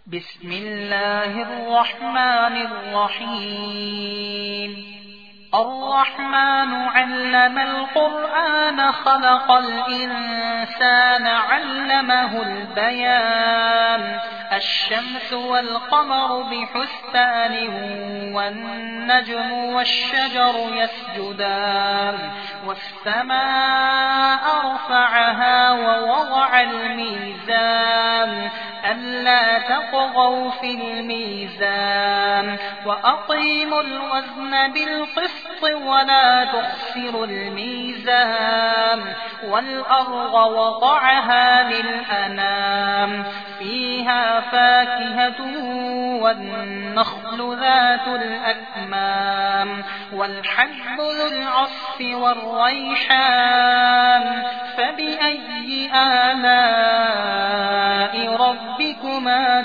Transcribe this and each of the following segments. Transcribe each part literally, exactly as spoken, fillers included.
بسم الله الرحمن الرحيم الرحمن علم القرآن خلق الإنسان علمه البيان الشمس والقمر بحسبان والنجم والشجر يسجدان والسماء رفعها ووضع الميزان ألا تطغوا في الميزان وأقيموا الوزن بالقسط ولا تخسروا الميزان والأرض وضعها للأنام فيها فاكهة والنخل ذات الأكمام والحب ذو العصف والريحان فبأي آلاء ربكما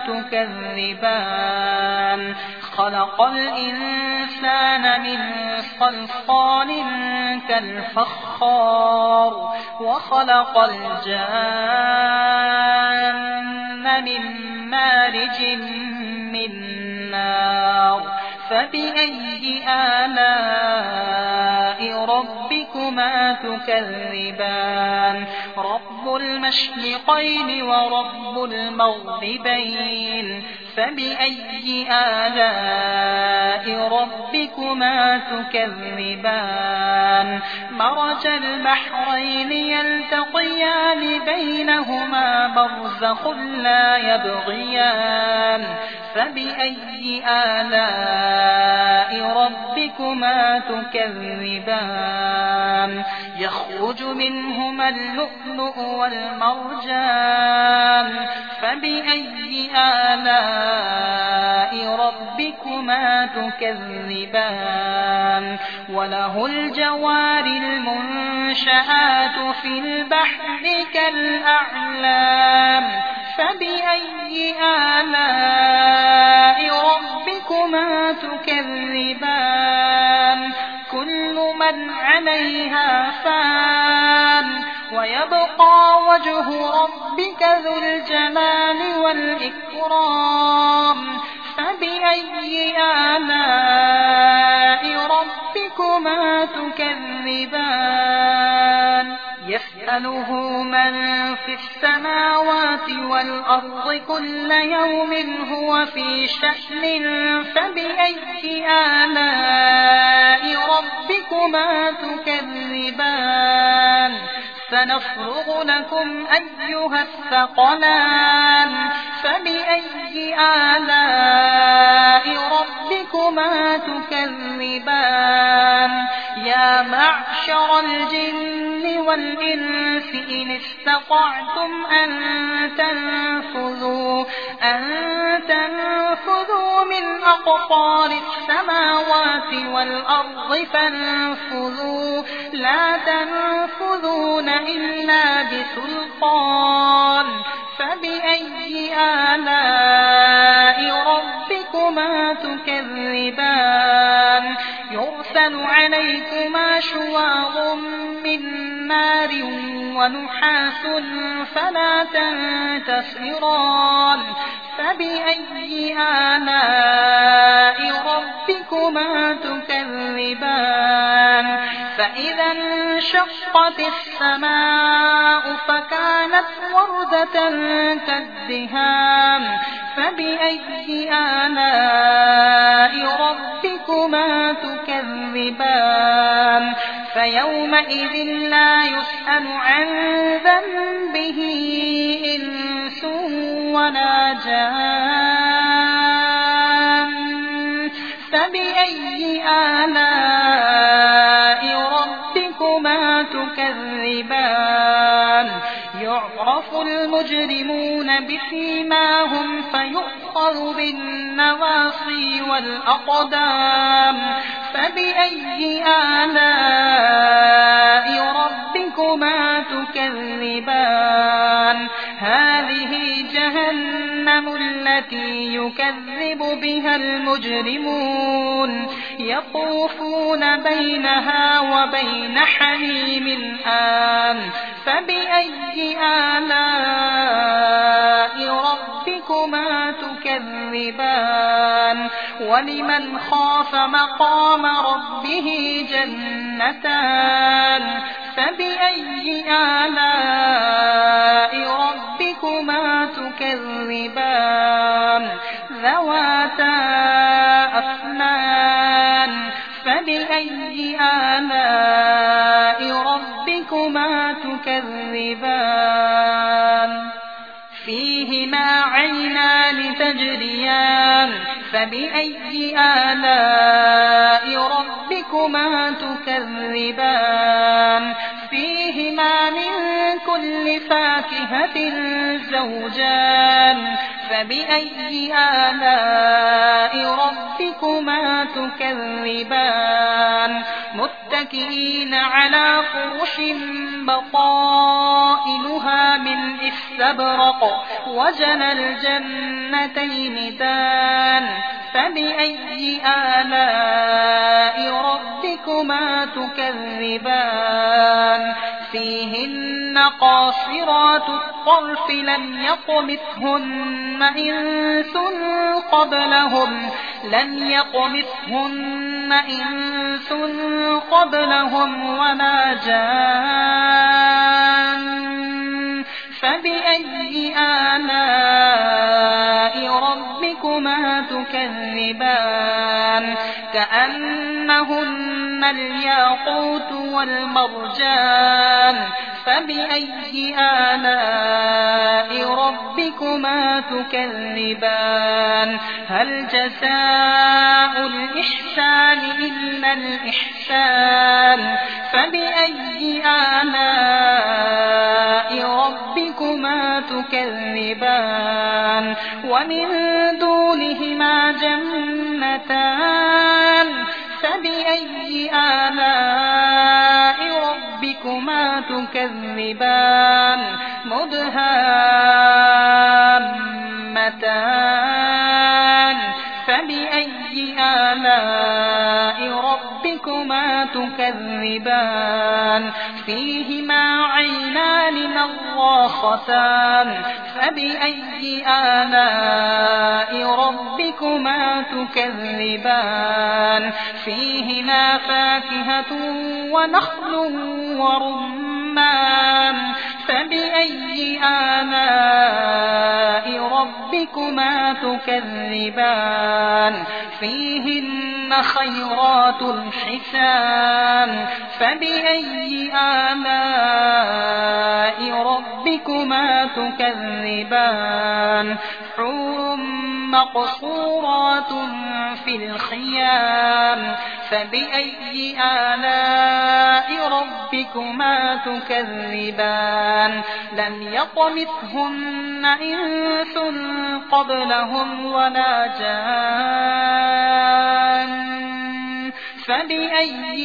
تكذبان خلق الإنسان من صلصال كالفخار وخلق الجان من مارج من نار فبأي آلاء ربكما تكذبان رب المشرقين ورب المغربين فبأي آلاء ربكما تكذبان مرج البحرين يلتقيان بينهما برزخ لا يبغيان فبأي آلاء ربكما تكذبان يخرج منهما اللؤلؤ والمرجان فبأي آلاء ربكما تكذبان وله الجوار المنشآت في البحر كالأعلام فبأي آلاء ربكما تكذبان كل من عليها فان ويبقى وجه ربك ذو الجلال والإكرام فبأي آلاء ربكما تكذبان يسأله من في السماوات والأرض كل يوم هو في شأن فبأي آلاء ربكما تكذبان سنفرغ لكم أيها الثقلان فبأي آلاء ربكما تكذبان يا معشر الجن والإنس إن استطعتم أن تنفذوا أن تنفذوا من أقطار السماوات والأرض فانفذوا لا تنفذون إلا بسلطان فبأي آلاء ربكما تكذبان يرسل عليكما شواظ من نار ونحاس فلا تنتصران فبأي آلاء ربكما تكذبان فإذا انشقت السماء فكانت وردة كالدهان فبأي آلاء ربكما تكذبان فيومئذ لا يسأل عن ذنبه إنس ولا جان فبأي آلاء ربكما تكذبان يعرف المجرمون بسيماهم فيؤخذ بالنواصي والأقدام فبأي آلاء ربكما تكذبان هذه جهنم التي يكذب بها المجرمون يطوفون بينها وبين حميم آن فبأي آلاء ربكما ربكما تكذبان ولمن خاف مقام ربه جنتان فبأي آلاء ربكما تكذبان ذواتا أفنان فبأي آلاء ربكما تكذبان فيهما عينان تجريان فبأي آلاء ربكما تكذبان فيهما من كل فاكهة زوجان فبأي آلاء ربكما تكذبان متكئين على فرش بطائنها من استبرق وجنى الجنتين دان فبأي آلاء ربكما تكذبان فيهن قاصرات الطرف لم يطمثهن إنس قبلهم لم يطمثهن إنس قبلهم ولا جان فبأي آلاء ربكما تكذبان كأنهن الياقوت والمرجان فبأي آلاء ربكما تكذبان هل جزاء الإحسان إلا الإحسان فبأي آلاء ربكما تكذبان ومن دونهما جنتان فبأي آلاء ربكما تكذبان مدهامتان فبأي آلاء ربكما تكذبان فيهما عينان نضاختان فبأي آلاء ربكما تكذبان فيهما فاكهة ونخل ورمان فبأي آلاء ربكما تكذبان فيهن خيرات حسان فبأي آلاء ربكما تكذبان حور مقصورات في الخيام فبأي آلاء ربكما تكذبان لم يطمثهن إنس قبلهم ولا جان فبأي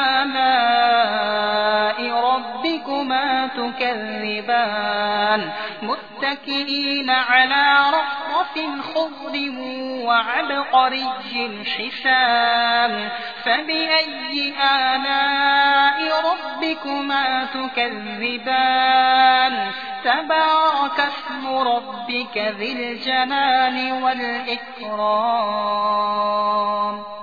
آلاء ربكما تكذبان متكئين على رفرف خضر وعبقري حسان فبأي آلاء ربكما تكذبان تبارك اسم ربك ذي الجلال والإكرام